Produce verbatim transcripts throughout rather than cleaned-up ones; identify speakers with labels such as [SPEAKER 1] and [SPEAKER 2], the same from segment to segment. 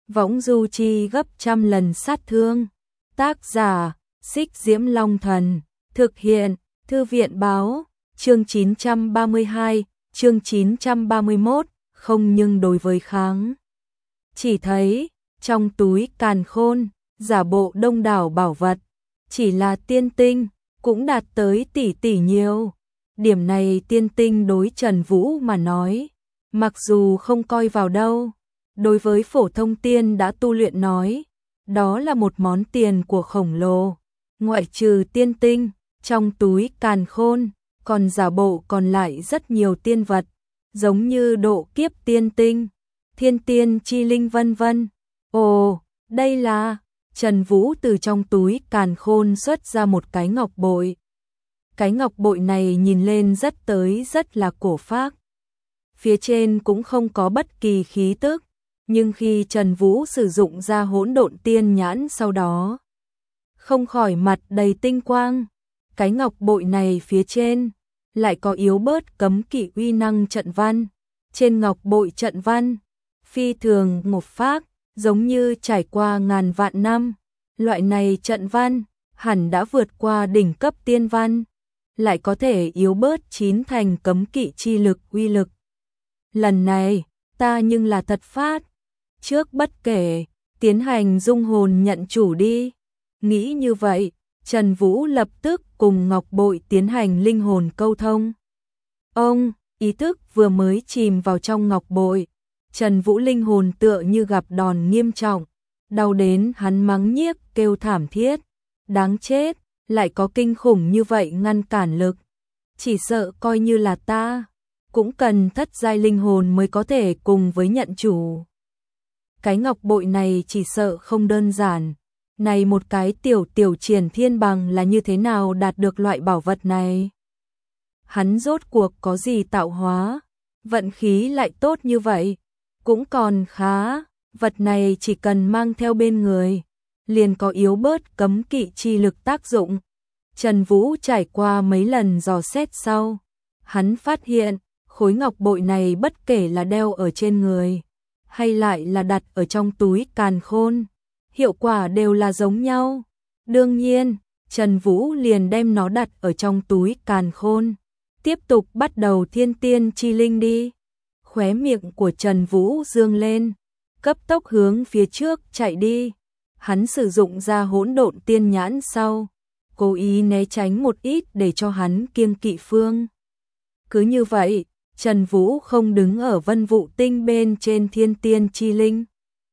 [SPEAKER 1] võng du chi gấp trăm lần sát thương. Tác giả, Xích Diễm Long Thần. Thực hiện, Thư viện Báo. Chương chín trăm ba mươi hai, chương chín trăm ba mươi mốt, không nhưng đối với kháng. Chỉ thấy, trong túi càn khôn, giả bộ đông đảo bảo vật, chỉ là tiên tinh, cũng đạt tới tỷ tỷ nhiều. Điểm này tiên tinh đối Trần Vũ mà nói, mặc dù không coi vào đâu, đối với phổ thông tiên đã tu luyện nói, đó là một món tiền của khổng lồ. Ngoại trừ tiên tinh, trong túi càn khôn, còn giả bộ còn lại rất nhiều tiên vật, giống như độ kiếp tiên tinh, thiên tiên chi linh vân vân. Ồ, đây là... Trần Vũ từ trong túi càn khôn xuất ra một cái ngọc bội. Cái ngọc bội này nhìn lên rất tới rất là cổ phác. Phía trên cũng không có bất kỳ khí tức, nhưng khi Trần Vũ sử dụng ra hỗn độn tiên nhãn sau đó, không khỏi mặt đầy tinh quang. Cái ngọc bội này phía trên lại có yếu bớt cấm kỵ uy năng trận văn. Trên ngọc bội trận văn phi thường ngột phác, giống như trải qua ngàn vạn năm. Loại này trận văn hẳn đã vượt qua đỉnh cấp tiên văn, lại có thể yếu bớt chín thành cấm kỵ chi lực uy lực. Lần này, ta nhưng là thật phát. Trước bất kể, tiến hành dung hồn nhận chủ đi. Nghĩ như vậy, Trần Vũ lập tức cùng ngọc bội tiến hành linh hồn câu thông. Ông, ý thức vừa mới chìm vào trong ngọc bội, Trần Vũ linh hồn tựa như gặp đòn nghiêm trọng, đau đến hắn mắng nhiếc kêu thảm thiết. Đáng chết, lại có kinh khủng như vậy ngăn cản lực. Chỉ sợ coi như là ta, cũng cần thất giai linh hồn mới có thể cùng với nhận chủ. Cái ngọc bội này chỉ sợ không đơn giản. Này một cái tiểu tiểu triển thiên bằng là như thế nào đạt được loại bảo vật này? Hắn rốt cuộc có gì tạo hóa? Vận khí lại tốt như vậy? Cũng còn khá, vật này chỉ cần mang theo bên người, liền có yếu bớt cấm kỵ chi lực tác dụng. Trần Vũ trải qua mấy lần dò xét sau, hắn phát hiện, khối ngọc bội này bất kể là đeo ở trên người, hay lại là đặt ở trong túi càn khôn, hiệu quả đều là giống nhau. Đương nhiên, Trần Vũ liền đem nó đặt ở trong túi càn khôn, tiếp tục bắt đầu thiên tiên chi linh đi. Khóe miệng của Trần Vũ dương lên, cấp tốc hướng phía trước chạy đi. Hắn sử dụng ra hỗn độn tiên nhãn sau, cố ý né tránh một ít để cho hắn kiêng kỵ phương. Cứ như vậy, Trần Vũ không đứng ở Vân Vũ Tinh bên trên thiên tiên chi linh.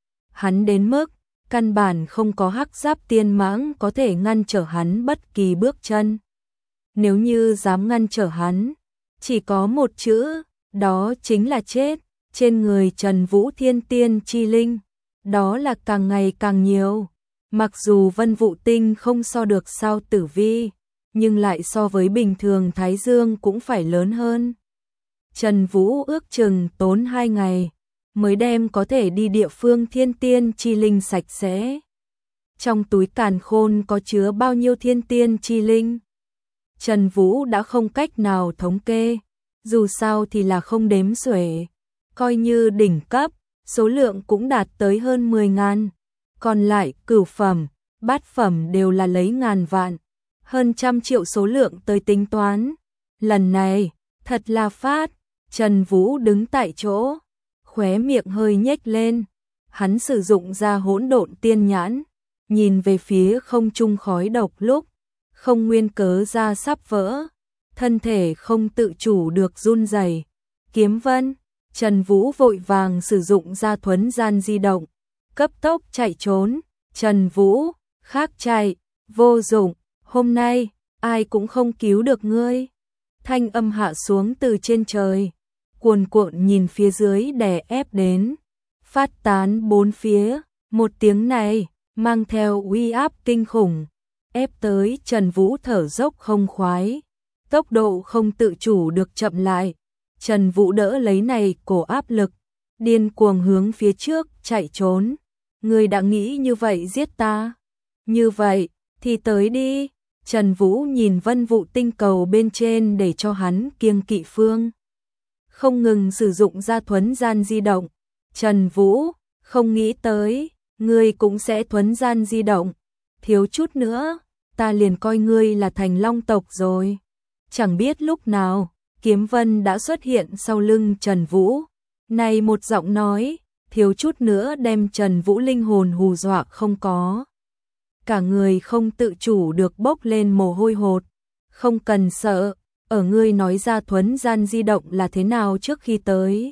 [SPEAKER 1] Hắn đến mức căn bản không có hắc giáp tiên mãng có thể ngăn trở hắn bất kỳ bước chân. Nếu như dám ngăn trở hắn, chỉ có một chữ, đó chính là chết. Trên người Trần Vũ thiên tiên chi linh, đó là càng ngày càng nhiều. Mặc dù Vân Vũ Tinh không so được sao tử vi, nhưng lại so với bình thường Thái Dương cũng phải lớn hơn. Trần Vũ ước chừng tốn hai ngày mới đem có thể đi địa phương thiên tiên chi linh sạch sẽ. Trong túi càn khôn có chứa bao nhiêu thiên tiên chi linh? Trần Vũ đã không cách nào thống kê, dù sao thì là không đếm xuể. Coi như đỉnh cấp, số lượng cũng đạt tới hơn mười ngàn. Còn lại cửu phẩm, bát phẩm đều là lấy ngàn vạn, hơn trăm triệu số lượng tới tính toán. Lần này, thật là phát. Trần Vũ đứng tại chỗ, khóe miệng hơi nhếch lên. Hắn sử dụng ra hỗn độn tiên nhãn, nhìn về phía không trung khói độc lúc, không nguyên cớ ra sắp vỡ. Thân thể không tự chủ được run rẩy. Kiếm vân, Trần Vũ vội vàng sử dụng ra thuấn gian di động, cấp tốc chạy trốn. Trần Vũ, khác chạy, vô dụng, hôm nay, ai cũng không cứu được ngươi. Thanh âm hạ xuống từ trên trời, cuồn cuộn nhìn phía dưới đè ép đến, phát tán bốn phía. Một tiếng này, mang theo uy áp kinh khủng, ép tới Trần Vũ thở dốc không khoái, tốc độ không tự chủ được chậm lại. Trần Vũ đỡ lấy này cổ áp lực, điên cuồng hướng phía trước chạy trốn. Ngươi đã nghĩ như vậy giết ta? Như vậy, thì tới đi. Trần Vũ nhìn Vân Vũ Tinh cầu bên trên để cho hắn kiêng kỵ phương, không ngừng sử dụng ra thuấn gian di động. Trần Vũ, Không nghĩ tới, ngươi cũng sẽ thuấn gian di động. Thiếu chút nữa, ta liền coi ngươi là thành long tộc rồi. Chẳng biết lúc nào, Kiếm Vân đã xuất hiện sau lưng Trần Vũ. Này một giọng nói, thiếu chút nữa đem Trần Vũ linh hồn hù dọa không có. Cả người không tự chủ được bốc lên mồ hôi hột. Không cần sợ, ở ngươi nói ra thuấn gian di động là thế nào trước khi tới.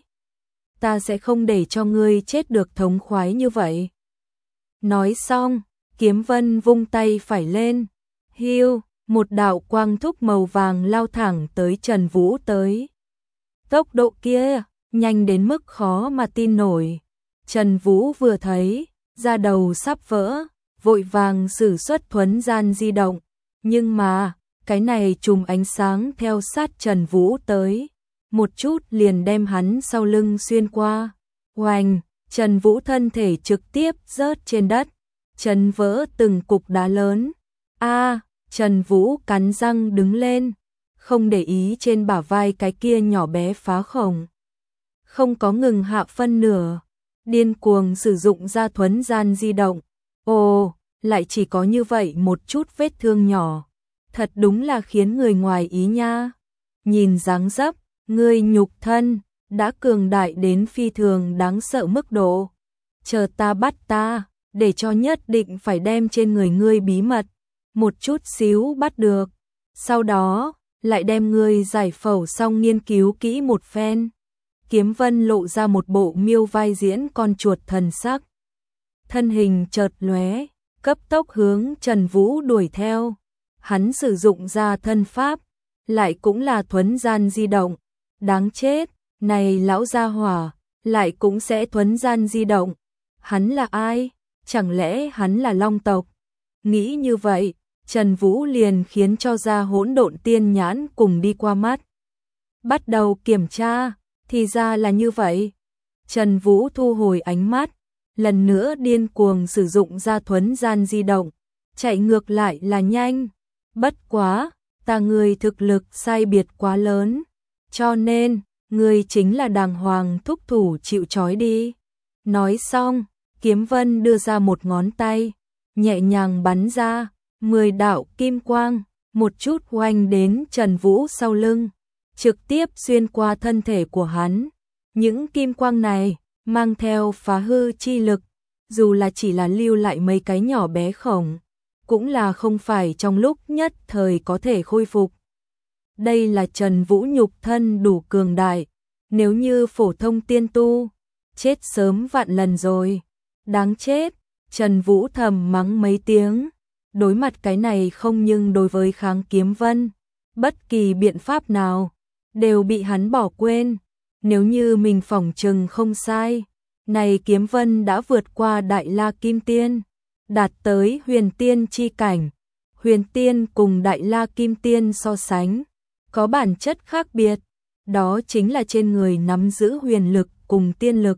[SPEAKER 1] Ta sẽ không để cho ngươi chết được thống khoái như vậy. Nói xong, Kiếm Vân vung tay phải lên. Hiu, một đạo quang thúc màu vàng lao thẳng tới Trần Vũ tới. Tốc độ kia, nhanh đến mức khó mà tin nổi. Trần Vũ vừa thấy, da đầu sắp vỡ, vội vàng sử xuất thuấn gian di động. Nhưng mà, cái này chùm ánh sáng theo sát Trần Vũ tới. Một chút liền đem hắn sau lưng xuyên qua. Oành, Trần Vũ thân thể trực tiếp rớt trên đất. Chấn vỡ từng cục đá lớn. A, Trần Vũ cắn răng đứng lên. Không để ý trên bả vai cái kia nhỏ bé phá khổng. Không có ngừng hạ phân nửa. Điên cuồng sử dụng ra thuấn gian di động. Ồ, lại chỉ có như vậy một chút vết thương nhỏ. Thật đúng là khiến người ngoài ý nha. Nhìn dáng dấp, ngươi nhục thân đã cường đại đến phi thường đáng sợ mức độ. Chờ ta bắt ta, để cho nhất định phải đem trên người ngươi bí mật một chút xíu bắt được. Sau đó, lại đem ngươi giải phẫu xong nghiên cứu kỹ một phen. Kiếm Vân lộ ra một bộ miêu vai diễn con chuột thần sắc. Thân hình chợt lóe, cấp tốc hướng Trần Vũ đuổi theo. Hắn sử dụng ra thân pháp, lại cũng là thuấn gian di động. Đáng chết, này lão gia hỏa, lại cũng sẽ thuấn gian di động. Hắn là ai? Chẳng lẽ hắn là long tộc? Nghĩ như vậy, Trần Vũ liền khiến cho ra hỗn độn tiên nhãn cùng đi qua mắt. Bắt đầu kiểm tra, thì ra là như vậy. Trần Vũ thu hồi ánh mắt, lần nữa điên cuồng sử dụng ra thuấn gian di động. Chạy ngược lại là nhanh. Bất quá, ta người thực lực sai biệt quá lớn. Cho nên, người chính là đàng hoàng thúc thủ chịu trói đi. Nói xong, Kiếm Vân đưa ra một ngón tay, nhẹ nhàng bắn ra, mười đạo kim quang, một chút oanh đến Trần Vũ sau lưng, trực tiếp xuyên qua thân thể của hắn. Những kim quang này, mang theo phá hư chi lực, dù là chỉ là lưu lại mấy cái nhỏ bé khổng, cũng là không phải trong lúc nhất thời có thể khôi phục. Đây là Trần Vũ nhục thân đủ cường đại, nếu như phổ thông tiên tu, chết sớm vạn lần rồi. Đáng chết, Trần Vũ thầm mắng mấy tiếng, đối mặt cái này không nhưng đối với Kháng Kiếm Vân, bất kỳ biện pháp nào, đều bị hắn bỏ quên. Nếu như mình phỏng chừng không sai, này Kiếm Vân đã vượt qua Đại La Kim Tiên, đạt tới huyền tiên chi cảnh. Huyền tiên cùng Đại La Kim Tiên so sánh, có bản chất khác biệt, đó chính là trên người nắm giữ huyền lực cùng tiên lực.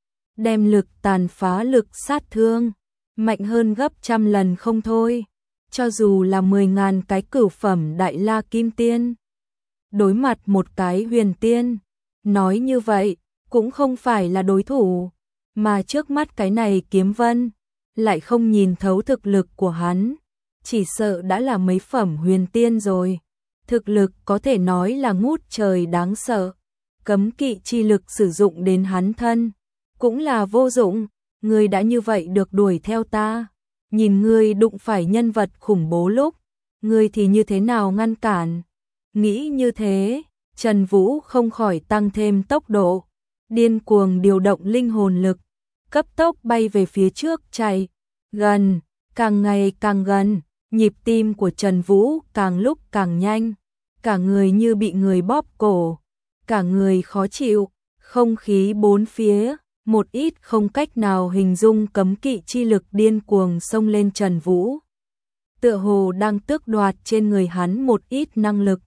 [SPEAKER 1] Đem lực tàn phá lực sát thương, mạnh hơn gấp trăm lần không thôi, cho dù là mười ngàn cái cửu phẩm Đại La Kim Tiên. Đối mặt một cái huyền tiên, nói như vậy, cũng không phải là đối thủ, mà trước mắt cái này Kiếm Vân, lại không nhìn thấu thực lực của hắn, chỉ sợ đã là mấy phẩm huyền tiên rồi. Thực lực có thể nói là ngút trời đáng sợ, cấm kỵ chi lực sử dụng đến hắn thân, cũng là vô dụng. Ngươi đã như vậy được đuổi theo ta, nhìn ngươi đụng phải nhân vật khủng bố lúc, ngươi thì như thế nào ngăn cản? Nghĩ như thế, Trần Vũ không khỏi tăng thêm tốc độ, điên cuồng điều động linh hồn lực, cấp tốc bay về phía trước chạy, gần, càng ngày càng gần, nhịp tim của Trần Vũ càng lúc càng nhanh, cả người như bị người bóp cổ, cả người khó chịu, không khí bốn phía, một ít không cách nào hình dung cấm kỵ chi lực điên cuồng xông lên Trần Vũ. Tựa hồ đang tước đoạt trên người hắn một ít năng lực.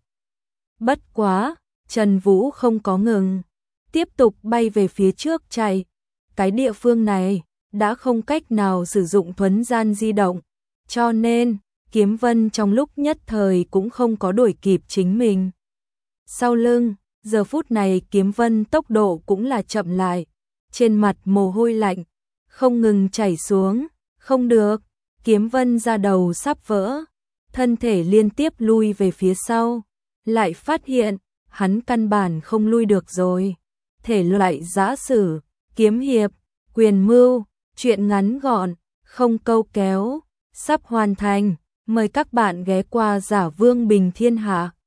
[SPEAKER 1] Bất quá, Trần Vũ không có ngừng, tiếp tục bay về phía trước chạy. Cái địa phương này đã không cách nào sử dụng thuấn gian di động, cho nên Kiếm Vân trong lúc nhất thời cũng không có đuổi kịp chính mình. Sau lưng, giờ phút này Kiếm Vân tốc độ cũng là chậm lại, trên mặt mồ hôi lạnh, không ngừng chảy xuống, không được, Kiếm Vân ra đầu sắp vỡ, thân thể liên tiếp lui về phía sau, lại phát hiện, hắn căn bản không lui được rồi. Thể loại giã sử, kiếm hiệp, quyền mưu, truyện ngắn gọn, không câu kéo, sắp hoàn thành, mời các bạn ghé qua Giả Vương Bình Thiên Hạ.